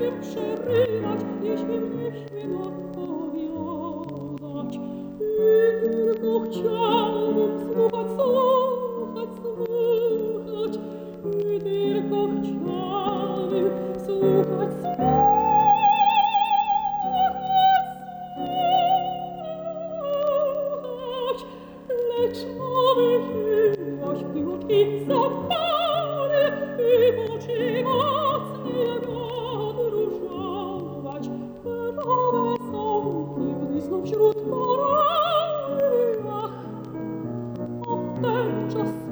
śmiem przerywać, nie śmiem odpowiadać. I tylko chciałbym słuchać, i tylko chciałbym słuchać. Lecz aby żyłaś w oczy zapale i w oczy mocniej odróżować. Perowe sądy błysną wśród korali, ach, o ten czas